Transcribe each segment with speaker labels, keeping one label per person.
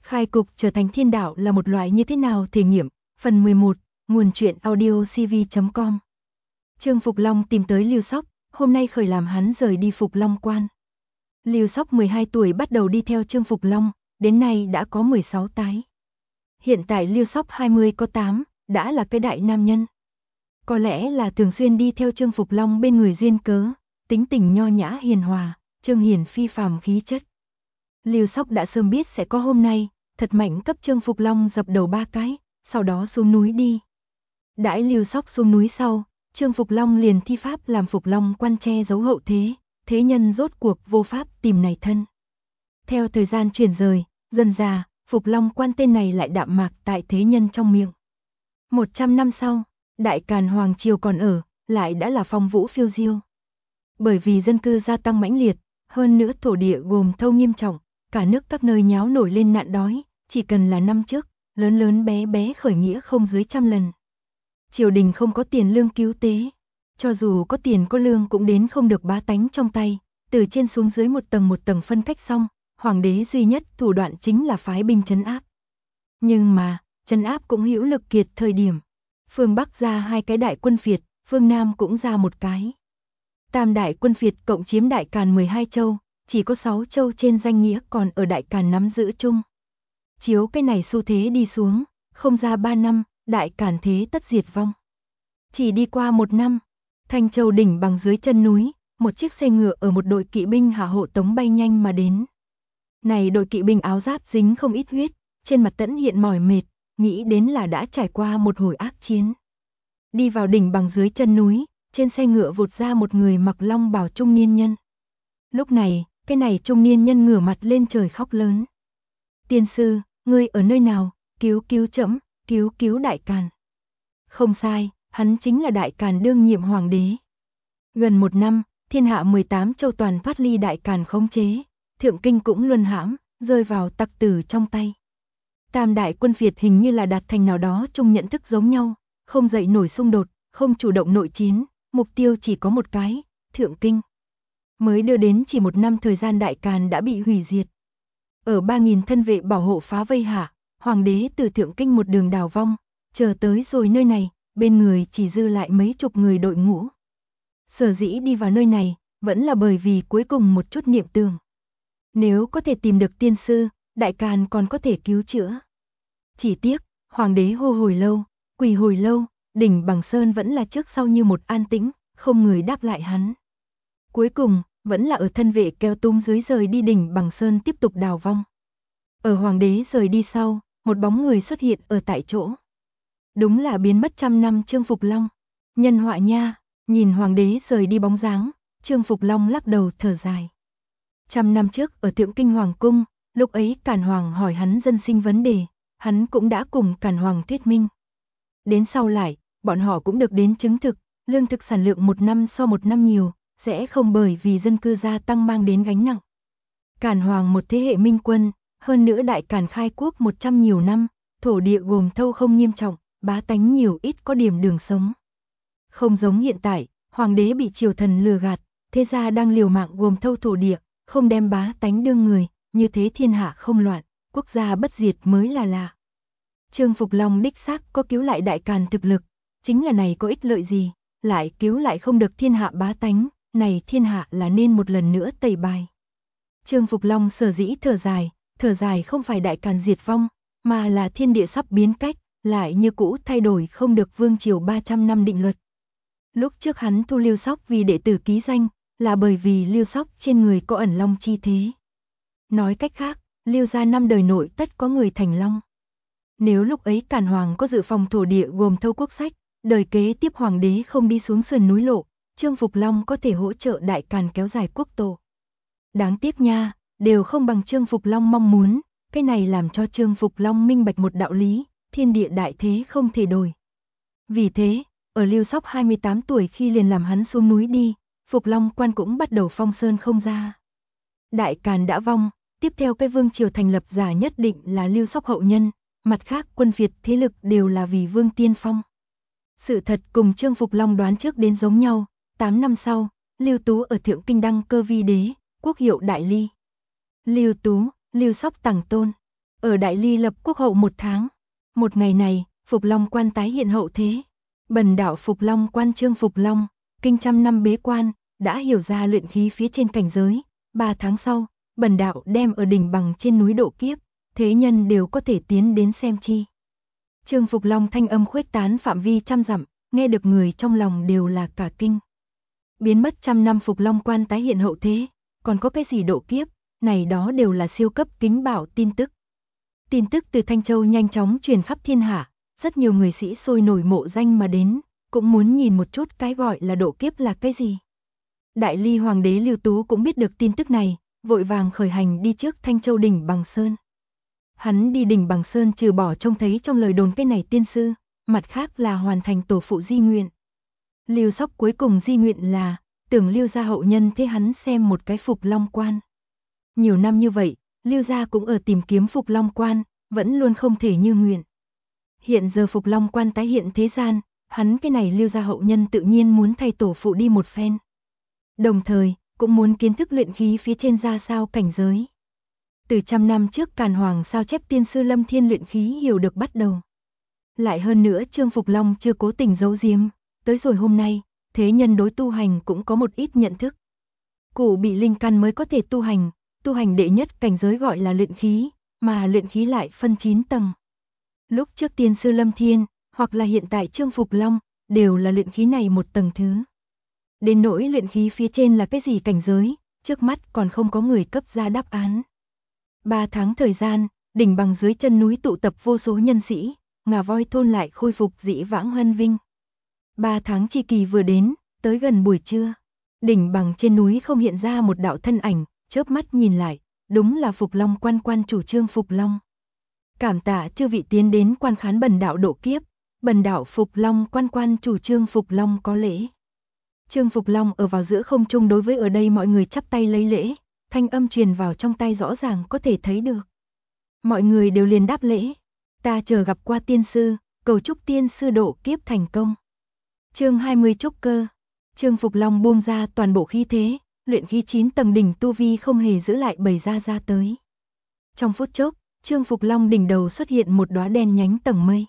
Speaker 1: Khai cục trở thành thiên đạo là một loại như thế nào thể nghiệm, phần 11, nguồn truyện audio cv.com. Trương Phục Long tìm tới Lưu Sóc, hôm nay khởi làm hắn rời đi Phục Long Quan. Lưu Sóc 12 tuổi bắt đầu đi theo Trương Phục Long, đến nay đã có 16 tái. Hiện tại Lưu Sóc 20 có 8, đã là cái đại nam nhân. Có lẽ là thường xuyên đi theo Trương Phục Long bên người duyên cớ, tính tình nho nhã hiền hòa, Trương hiền phi phàm khí chất. Lưu Sóc đã sớm biết sẽ có hôm nay, thật mạnh cấp Trương Phục Long dập đầu 3 cái, sau đó xuống núi đi. Đãi Lưu Sóc xuống núi sau, Trương Phục Long liền thi pháp làm Phục Long Quan che giấu hậu thế, thế nhân rốt cuộc vô pháp tìm này thân. Theo thời gian chuyển rời, dần dà, Phục Long Quan tên này lại đạm mạc tại thế nhân trong miệng. 100 năm sau, Đại Càn Hoàng Triều còn ở, lại đã là phong vũ phiêu diêu. Bởi vì dân cư gia tăng mãnh liệt, hơn nữa thổ địa gồm thâu nghiêm trọng, cả nước các nơi nháo nổi lên nạn đói, chỉ cần là năm trước, lớn lớn bé bé khởi nghĩa không dưới 100 lần. Triều đình không có tiền lương cứu tế, cho dù có tiền có lương cũng đến không được bá tánh trong tay, từ trên xuống dưới một tầng phân cách xong, hoàng đế duy nhất thủ đoạn chính là phái binh trấn áp. Nhưng mà, trấn áp cũng hữu lực kiệt thời điểm. Phương Bắc ra 2 cái đại quân phiệt, phương Nam cũng ra 1 cái. Tam đại quân phiệt cộng chiếm Đại Càn 12 châu, chỉ có 6 châu trên danh nghĩa còn ở Đại Càn nắm giữ chung. Chiếu cái này xu thế đi xuống, không ra 3 năm, Đại Càn thế tất diệt vong. Chỉ đi qua 1 năm, Thanh Châu đỉnh bằng dưới chân núi, một chiếc xe ngựa ở một đội kỵ binh hạ hộ tống bay nhanh mà đến. Này đội kỵ binh áo giáp dính không ít huyết, trên mặt tẫn hiện mỏi mệt, nghĩ đến là đã trải qua một hồi ác chiến. Đi vào đỉnh bằng dưới chân núi, trên xe ngựa vụt ra một người mặc long bào trung niên nhân. Lúc này, cái này trung niên nhân ngửa mặt lên trời khóc lớn. Tiên sư, ngươi ở nơi nào, cứu cứu trẫm, cứu cứu Đại Càn. Không sai, hắn chính là Đại Càn đương nhiệm hoàng đế. Gần 1 năm, thiên hạ 18 châu toàn thoát ly Đại Càn khống chế, thượng kinh cũng luân hãm, rơi vào tặc tử trong tay. Tam đại quân phiệt hình như là đạt thành nào đó chung nhận thức giống nhau, không dậy nổi xung đột, không chủ động nội chiến, mục tiêu chỉ có một cái, thượng kinh. Mới đưa đến chỉ 1 năm thời gian Đại Càn đã bị hủy diệt. Ở 3.000 thân vệ bảo hộ phá vây hạ, hoàng đế từ thượng kinh một đường đào vong, chờ tới rồi nơi này, bên người chỉ dư lại mấy chục người đội ngũ. Sở dĩ đi vào nơi này, vẫn là bởi vì cuối cùng một chút niệm tưởng. Nếu có thể tìm được tiên sư, Đại Càn còn có thể cứu chữa. Chỉ tiếc, hoàng đế hô hồi lâu, quỳ hồi lâu, đỉnh bằng sơn vẫn là trước sau như một an tĩnh, không người đáp lại hắn. Cuối cùng, vẫn là ở thân vệ kéo tung dưới rời đi đỉnh bằng sơn tiếp tục đào vong. Ở hoàng đế rời đi sau, một bóng người xuất hiện ở tại chỗ. Đúng là biến mất 100 năm Trương Phục Long. Nhân họa nha, nhìn hoàng đế rời đi bóng dáng, Trương Phục Long lắc đầu thở dài. 100 năm trước ở Thượng Kinh Hoàng Cung, lúc ấy Càn Hoàng hỏi hắn dân sinh vấn đề, hắn cũng đã cùng Càn Hoàng thuyết minh. Đến sau lại, bọn họ cũng được đến chứng thực, lương thực sản lượng 1 năm so 1 năm nhiều, sẽ không bởi vì dân cư gia tăng mang đến gánh nặng. Càn Hoàng một thế hệ minh quân, hơn nữa Đại Càn khai quốc 100 nhiều năm, thổ địa gồm thâu không nghiêm trọng, bá tánh nhiều ít có điểm đường sống. Không giống hiện tại, hoàng đế bị triều thần lừa gạt, thế gia đang liều mạng gồm thâu thổ địa, không đem bá tánh đương người, như thế thiên hạ không loạn, quốc gia bất diệt mới là lạ. Trương Phục Long đích xác có cứu lại Đại Càn thực lực, chính là này có ích lợi gì, lại cứu lại không được thiên hạ bá tánh, này thiên hạ là nên một lần nữa tẩy bài. Trương Phục Long sở dĩ thở dài không phải Đại Càn diệt vong, mà là thiên địa sắp biến cách, lại như cũ thay đổi không được vương triều 300 năm định luật. Lúc trước hắn thu Lưu Sóc vì đệ tử ký danh, là bởi vì Lưu Sóc trên người có ẩn long chi thế. Nói cách khác, Lưu gia 5 đời nội tất có người thành long. Nếu lúc ấy Càn Hoàng có dự phòng thổ địa gồm thâu quốc sách, đời kế tiếp hoàng đế không đi xuống sườn núi lộ, Trương Phục Long có thể hỗ trợ Đại Càn kéo dài quốc tổ. Đáng tiếc nha, đều không bằng Trương Phục Long mong muốn, cái này làm cho Trương Phục Long minh bạch một đạo lý, thiên địa đại thế không thể đổi. Vì thế, ở Lưu Sóc 28 tuổi khi liền làm hắn xuống núi đi, Phục Long Quan cũng bắt đầu phong sơn không ra. Đại Càn đã vong, tiếp theo cái vương triều thành lập giả nhất định là Lưu Sóc hậu nhân, mặt khác quân phiệt thế lực đều là vì vương tiên phong. Sự thật cùng Trương Phục Long đoán trước đến giống nhau, 8 năm sau, Lưu Tú ở Thượng Kinh đăng cơ vi đế, quốc hiệu Đại Ly. Lưu Tú, Lưu Sóc tàng tôn. ở Đại Ly lập quốc hậu 1 tháng. Một ngày này, Phục Long Quan tái hiện hậu thế. Bần đạo Phục Long Quan Trương Phục Long, kinh trăm năm bế quan, đã hiểu ra luyện khí phía trên cảnh giới. 3 tháng sau, bần đạo đem ở đỉnh bằng trên núi độ kiếp, thế nhân đều có thể tiến đến xem chi. Trương Phục Long thanh âm khuếch tán phạm vi trăm dặm, nghe được người trong lòng đều là cả kinh. Biến mất trăm năm Phục Long Quan tái hiện hậu thế, còn có cái gì độ kiếp, này đó đều là siêu cấp kính bảo tin tức. Tin tức từ Thanh Châu nhanh chóng truyền khắp thiên hạ, rất nhiều người sĩ sôi nổi mộ danh mà đến, cũng muốn nhìn một chút cái gọi là độ kiếp là cái gì. Đại Ly Hoàng đế Lưu Tú cũng biết được tin tức này, vội vàng khởi hành đi trước Thanh Châu đỉnh Bằng Sơn. Hắn đi đỉnh Bằng Sơn trừ bỏ trông thấy trong lời đồn cái này tiên sư, mặt khác là hoàn thành tổ phụ di nguyện. Lưu Sóc cuối cùng di nguyện là tưởng Lưu gia hậu nhân thế hắn xem một cái Phục Long Quan. Nhiều năm như vậy, Lưu gia cũng ở tìm kiếm Phục Long Quan, vẫn luôn không thể như nguyện. Hiện giờ Phục Long Quan tái hiện thế gian, hắn cái này Lưu gia hậu nhân tự nhiên muốn thay tổ phụ đi một phen. Đồng thời, cũng muốn kiến thức luyện khí phía trên ra sao cảnh giới. Từ trăm năm trước Càn Hoàng sao chép tiên sư Lâm Thiên luyện khí hiểu được bắt đầu. Lại hơn nữa Trương Phục Long chưa cố tình giấu giếm, tới rồi hôm nay, thế nhân đối tu hành cũng có một ít nhận thức. Cụ bị linh căn mới có thể tu hành đệ nhất cảnh giới gọi là luyện khí, mà luyện khí lại phân 9 tầng. Lúc trước tiên sư Lâm Thiên, hoặc là hiện tại Trương Phục Long, đều là luyện khí này một tầng thứ. Đến nỗi luyện khí phía trên là cái gì cảnh giới, trước mắt còn không có người cấp ra đáp án. 3 tháng thời gian, đỉnh Bằng dưới chân núi tụ tập vô số nhân sĩ, Ngà Voi thôn lại khôi phục dĩ vãng hân vinh. 3 tháng chi kỳ vừa đến, tới gần buổi trưa, đỉnh Bằng trên núi không hiện ra một đạo thân ảnh, chớp mắt nhìn lại, đúng là Phục Long Quan quan chủ Trương Phục Long. Cảm tạ chư vị tiến đến quan khán bần đạo độ kiếp, bần đạo Phục Long quan quan chủ Trương Phục Long có lễ. Trương Phục Long ở vào giữa không trung đối với ở đây mọi người chắp tay lấy lễ, thanh âm truyền vào trong tai rõ ràng có thể thấy được. Mọi người đều liền đáp lễ, ta chờ gặp qua tiên sư, cầu chúc tiên sư độ kiếp thành công. Chương 20 trúc cơ. Trương Phục Long buông ra toàn bộ khí thế, luyện khí 9 tầng đỉnh tu vi không hề giữ lại bày ra tới. Trong phút chốc, Trương Phục Long đỉnh đầu xuất hiện một đóa đen nhánh tầng mây.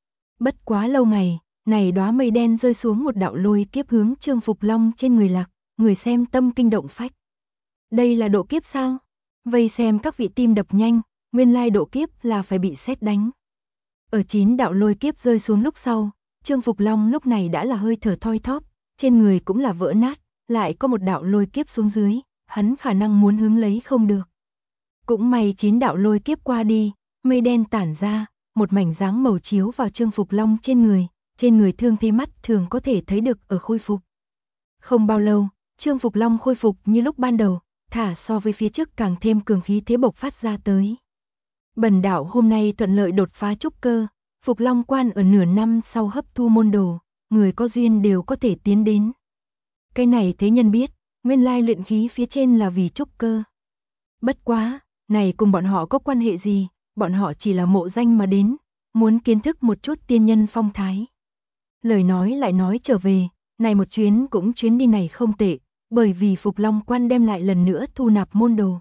Speaker 1: Bất quá lâu ngày, này đóa mây đen rơi xuống một đạo lôi kiếp hướng Trương Phục Long trên người lạc, người xem tâm kinh động phách. Đây là độ kiếp sao? Vây xem các vị tim đập nhanh, nguyên lai độ kiếp là phải bị sét đánh. Ở 9 đạo lôi kiếp rơi xuống lúc sau, Trương Phục Long lúc này đã là hơi thở thoi thóp, trên người cũng là vỡ nát, lại có một đạo lôi kiếp xuống dưới, hắn khả năng muốn hứng lấy không được. Cũng may 9 đạo lôi kiếp qua đi, mây đen tản ra, một mảnh dáng màu chiếu vào Trương Phục Long trên người thương thế mắt thường có thể thấy được ở khôi phục. Không bao lâu, Trương Phục Long khôi phục như lúc ban đầu, thả so với phía trước càng thêm cường khí thế bộc phát ra tới. Bần đạo hôm nay thuận lợi đột phá trúc cơ, Phục Long Quan ở nửa năm sau hấp thu môn đồ, người có duyên đều có thể tiến đến. Cái này thế nhân biết, nguyên lai luyện khí phía trên là vì trúc cơ. Bất quá, này cùng bọn họ có quan hệ gì, bọn họ chỉ là mộ danh mà đến, muốn kiến thức một chút tiên nhân phong thái. Lời nói lại nói trở về, này một chuyến cũng chuyến đi này không tệ, bởi vì Phục Long Quan đem lại lần nữa thu nạp môn đồ.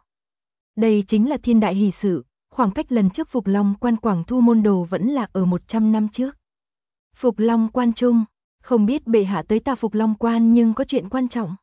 Speaker 1: Đây chính là thiên đại hỷ sự, khoảng cách lần trước Phục Long Quan quảng thu môn đồ vẫn là ở 100 năm trước. Phục Long Quan trung, không biết bệ hạ tới ta Phục Long Quan nhưng có chuyện quan trọng.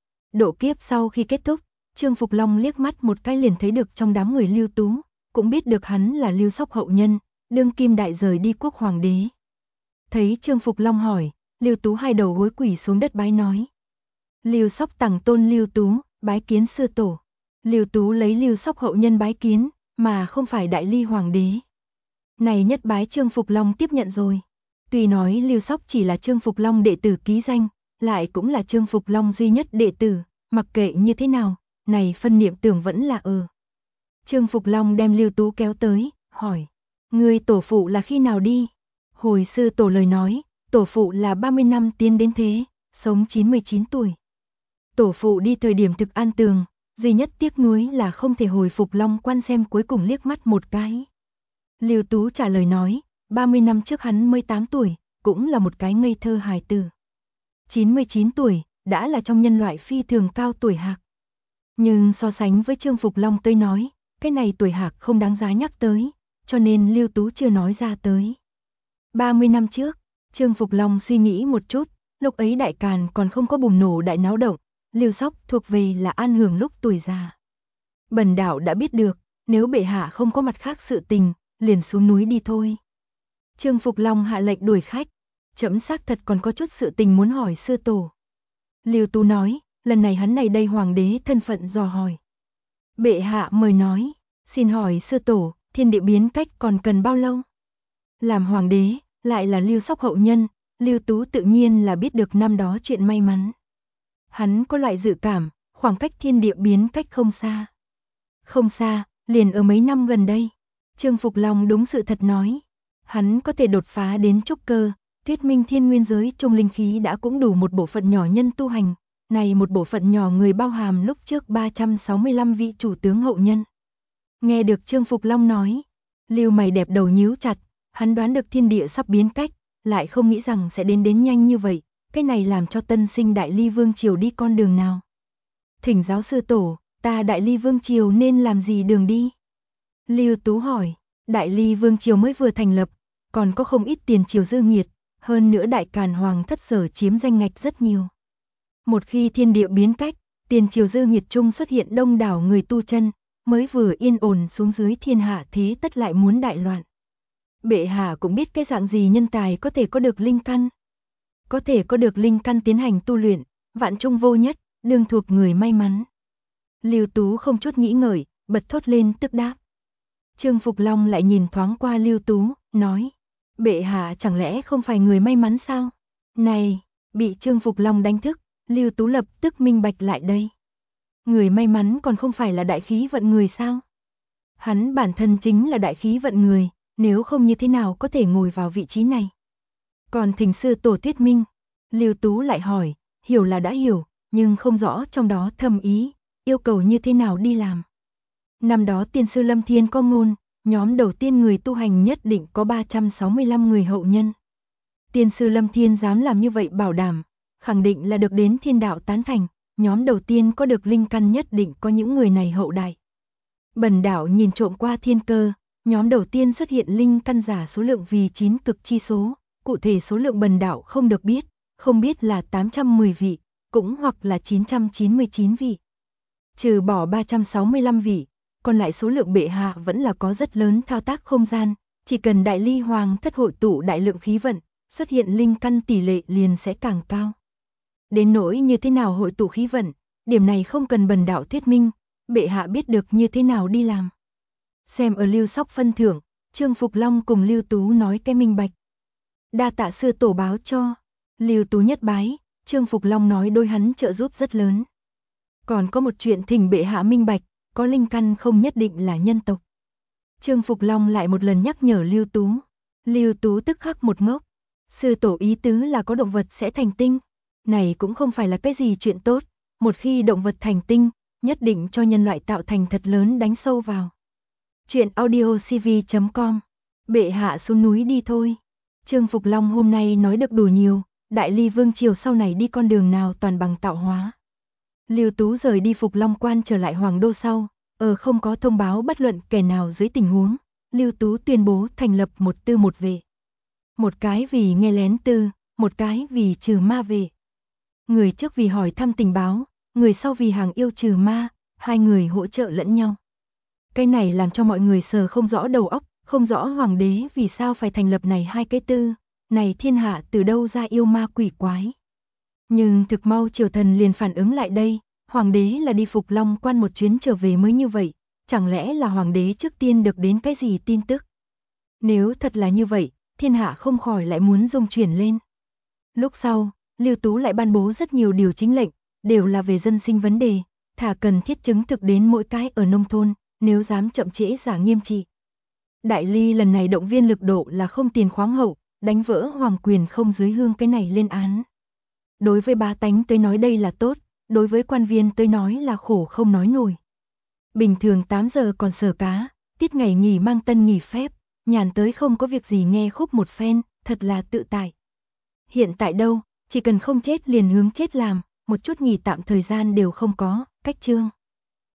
Speaker 1: Độ kiếp sau khi kết thúc, Trương Phục Long liếc mắt một cái liền thấy được trong đám người Lưu Tú, cũng biết được hắn là Lưu Sóc hậu nhân, đương kim đại rời đi quốc hoàng đế. Thấy Trương Phục Long hỏi, Lưu Tú hai đầu gối quỳ xuống đất bái nói. Lưu Sóc tặng tôn Lưu Tú, bái kiến sư tổ. Lưu Tú lấy Lưu Sóc hậu nhân bái kiến, mà không phải Đại Ly hoàng đế. Này nhất bái Trương Phục Long tiếp nhận rồi. Tuy nói Lưu Sóc chỉ là Trương Phục Long đệ tử ký danh, lại cũng là Trương Phục Long duy nhất đệ tử, mặc kệ như thế nào, này phân niệm tưởng vẫn là Trương Phục Long đem Lưu Tú kéo tới, hỏi, người tổ phụ là khi nào đi? Hồi sư tổ lời nói, tổ phụ là 30 năm tiến đến thế, sống 99 tuổi. Tổ phụ đi thời điểm thực an tường, duy nhất tiếc nuối là không thể hồi Phục Long Quan xem cuối cùng liếc mắt một cái. Lưu Tú trả lời nói, 30 năm trước hắn 18 tuổi, cũng là một cái ngây thơ hài tử. 99 tuổi, đã là trong nhân loại phi thường cao tuổi hạc. Nhưng so sánh với Trương Phục Long tới nói, cái này tuổi hạc không đáng giá nhắc tới, cho nên Lưu Tú chưa nói ra tới. 30 năm trước, Trương Phục Long suy nghĩ một chút, lúc ấy Đại Càn còn không có bùng nổ đại náo động, Lưu Sóc thuộc về là an hưởng lúc tuổi già. Bần đạo đã biết được, nếu bệ hạ không có mặt khác sự tình, liền xuống núi đi thôi. Trương Phục Long hạ lệnh đuổi khách, trẫm xác thật còn có chút sự tình muốn hỏi sư tổ. Lưu Tú nói, lần này hắn này đây hoàng đế thân phận dò hỏi. Bệ hạ mời nói, xin hỏi sư tổ, thiên địa biến cách còn cần bao lâu? Làm hoàng đế, lại là Lưu Sóc hậu nhân, Lưu Tú tự nhiên là biết được năm đó chuyện may mắn. Hắn có loại dự cảm, khoảng cách thiên địa biến cách không xa. Không xa, liền ở mấy năm gần đây. Trương Phục Long đúng sự thật nói. Hắn có thể đột phá đến trúc cơ, thuyết minh thiên nguyên giới trung linh khí đã cũng đủ một bộ phận nhỏ nhân tu hành. Này một bộ phận nhỏ người bao hàm lúc trước 365 vị chủ tướng hậu nhân. Nghe được Trương Phục Long nói, Lưu mày đẹp đầu nhíu chặt, hắn đoán được thiên địa sắp biến cách, lại không nghĩ rằng sẽ đến nhanh như vậy, cái này làm cho tân sinh Đại Ly Vương Triều đi con đường nào. Thỉnh giáo sư tổ, ta Đại Ly Vương Triều nên làm gì đường đi? Lưu Tú hỏi, Đại Ly Vương Triều mới vừa thành lập, còn có không ít tiền triều dư nghiệt, hơn nữa Đại Càn Hoàng thất sở chiếm danh ngạch rất nhiều. Một khi thiên địa biến cách, tiền triều dư nghiệt trung xuất hiện đông đảo người tu chân, mới vừa yên ổn xuống dưới thiên hạ thế tất lại muốn đại loạn. Bệ hạ cũng biết cái dạng gì nhân tài có thể có được linh căn. Có thể có được linh căn tiến hành tu luyện, vạn trung vô nhất, đương thuộc người may mắn. Lưu Tú không chút nghĩ ngợi, bật thốt lên tức đáp. Trương Phục Long lại nhìn thoáng qua Lưu Tú, nói, bệ hạ chẳng lẽ không phải người may mắn sao? Này, bị Trương Phục Long đánh thức, Lưu Tú lập tức minh bạch lại đây. Người may mắn còn không phải là đại khí vận người sao? Hắn bản thân chính là đại khí vận người, nếu không như thế nào có thể ngồi vào vị trí này. Còn thỉnh sư tổ thuyết minh, Lưu Tú lại hỏi, hiểu là đã hiểu, nhưng không rõ trong đó thâm ý, yêu cầu như thế nào đi làm. Năm đó tiên sư Lâm Thiên có ngôn, nhóm đầu tiên người tu hành nhất định có 365 người hậu nhân. Tiên sư Lâm Thiên dám làm như vậy bảo đảm, khẳng định là được đến thiên đạo tán thành, nhóm đầu tiên có được linh căn nhất định có những người này hậu đại. Bần đạo nhìn trộm qua thiên cơ, nhóm đầu tiên xuất hiện linh căn giả số lượng vì 9 cực chi số, cụ thể số lượng bần đạo không được biết, không biết là 810 vị, cũng hoặc là 999 vị. Trừ bỏ 365 vị, còn lại số lượng bệ hạ vẫn là có rất lớn thao tác không gian, chỉ cần Đại Ly Hoàng thất hội tụ đại lượng khí vận, xuất hiện linh căn tỷ lệ liền sẽ càng cao. Đến nỗi như thế nào hội tụ khí vận, điểm này không cần bần đạo thuyết minh, bệ hạ biết được như thế nào đi làm. Xem ở Lưu Sóc phân thưởng, Trương Phục Long cùng Lưu Tú nói cái minh bạch. Đa tạ sư tổ báo cho, Lưu Tú nhất bái, Trương Phục Long nói đôi hắn trợ giúp rất lớn. Còn có một chuyện thỉnh bệ hạ minh bạch, có linh căn không nhất định là nhân tộc. Trương Phục Long lại một lần nhắc nhở Lưu Tú. Lưu Tú tức khắc một ngốc. Sư tổ ý tứ là có động vật sẽ thành tinh. Này cũng không phải là cái gì chuyện tốt. Một khi động vật thành tinh, nhất định cho nhân loại tạo thành thật lớn đánh sâu vào. Chuyện audiocv.com. Bệ hạ xuống núi đi thôi. Trương Phục Long hôm nay nói được đủ nhiều. Đại Ly Vương Triều sau này đi con đường nào toàn bằng tạo hóa. Lưu Tú rời đi Phục Long Quan trở lại Hoàng Đô sau, không có thông báo bất luận kẻ nào dưới tình huống, Lưu Tú tuyên bố thành lập một tư một vệ. Một cái vì nghe lén tư, một cái vì trừ ma vệ. Người trước vì hỏi thăm tình báo, người sau vì hàng yêu trừ ma, hai người hỗ trợ lẫn nhau. Cái này làm cho mọi người sờ không rõ đầu óc, không rõ hoàng đế vì sao phải thành lập này hai cái tư, này thiên hạ từ đâu ra yêu ma quỷ quái. Nhưng thực mau triều thần liền phản ứng lại đây, hoàng đế là đi Phục Long Quan một chuyến trở về mới như vậy, chẳng lẽ là hoàng đế trước tiên được đến cái gì tin tức? Nếu thật là như vậy, thiên hạ không khỏi lại muốn rung chuyển lên. Lúc sau, Lưu Tú lại ban bố rất nhiều điều chính lệnh, đều là về dân sinh vấn đề, thả cần thiết chứng thực đến mỗi cái ở nông thôn, nếu dám chậm trễ giả nghiêm trị. Đại Ly lần này động viên lực độ là không tiền khoáng hậu, đánh vỡ hoàng quyền không dưới hương cái này lên án. Đối với bá tánh tới nói đây là tốt, đối với quan viên tới nói là khổ không nói nổi. Bình thường 8 giờ còn sờ cá, tiết ngày nghỉ mang tân nghỉ phép, nhàn tới không có việc gì nghe khúc một phen, thật là tự tại. Hiện tại đâu, chỉ cần không chết liền hướng chết làm, một chút nghỉ tạm thời gian đều không có, cách chương.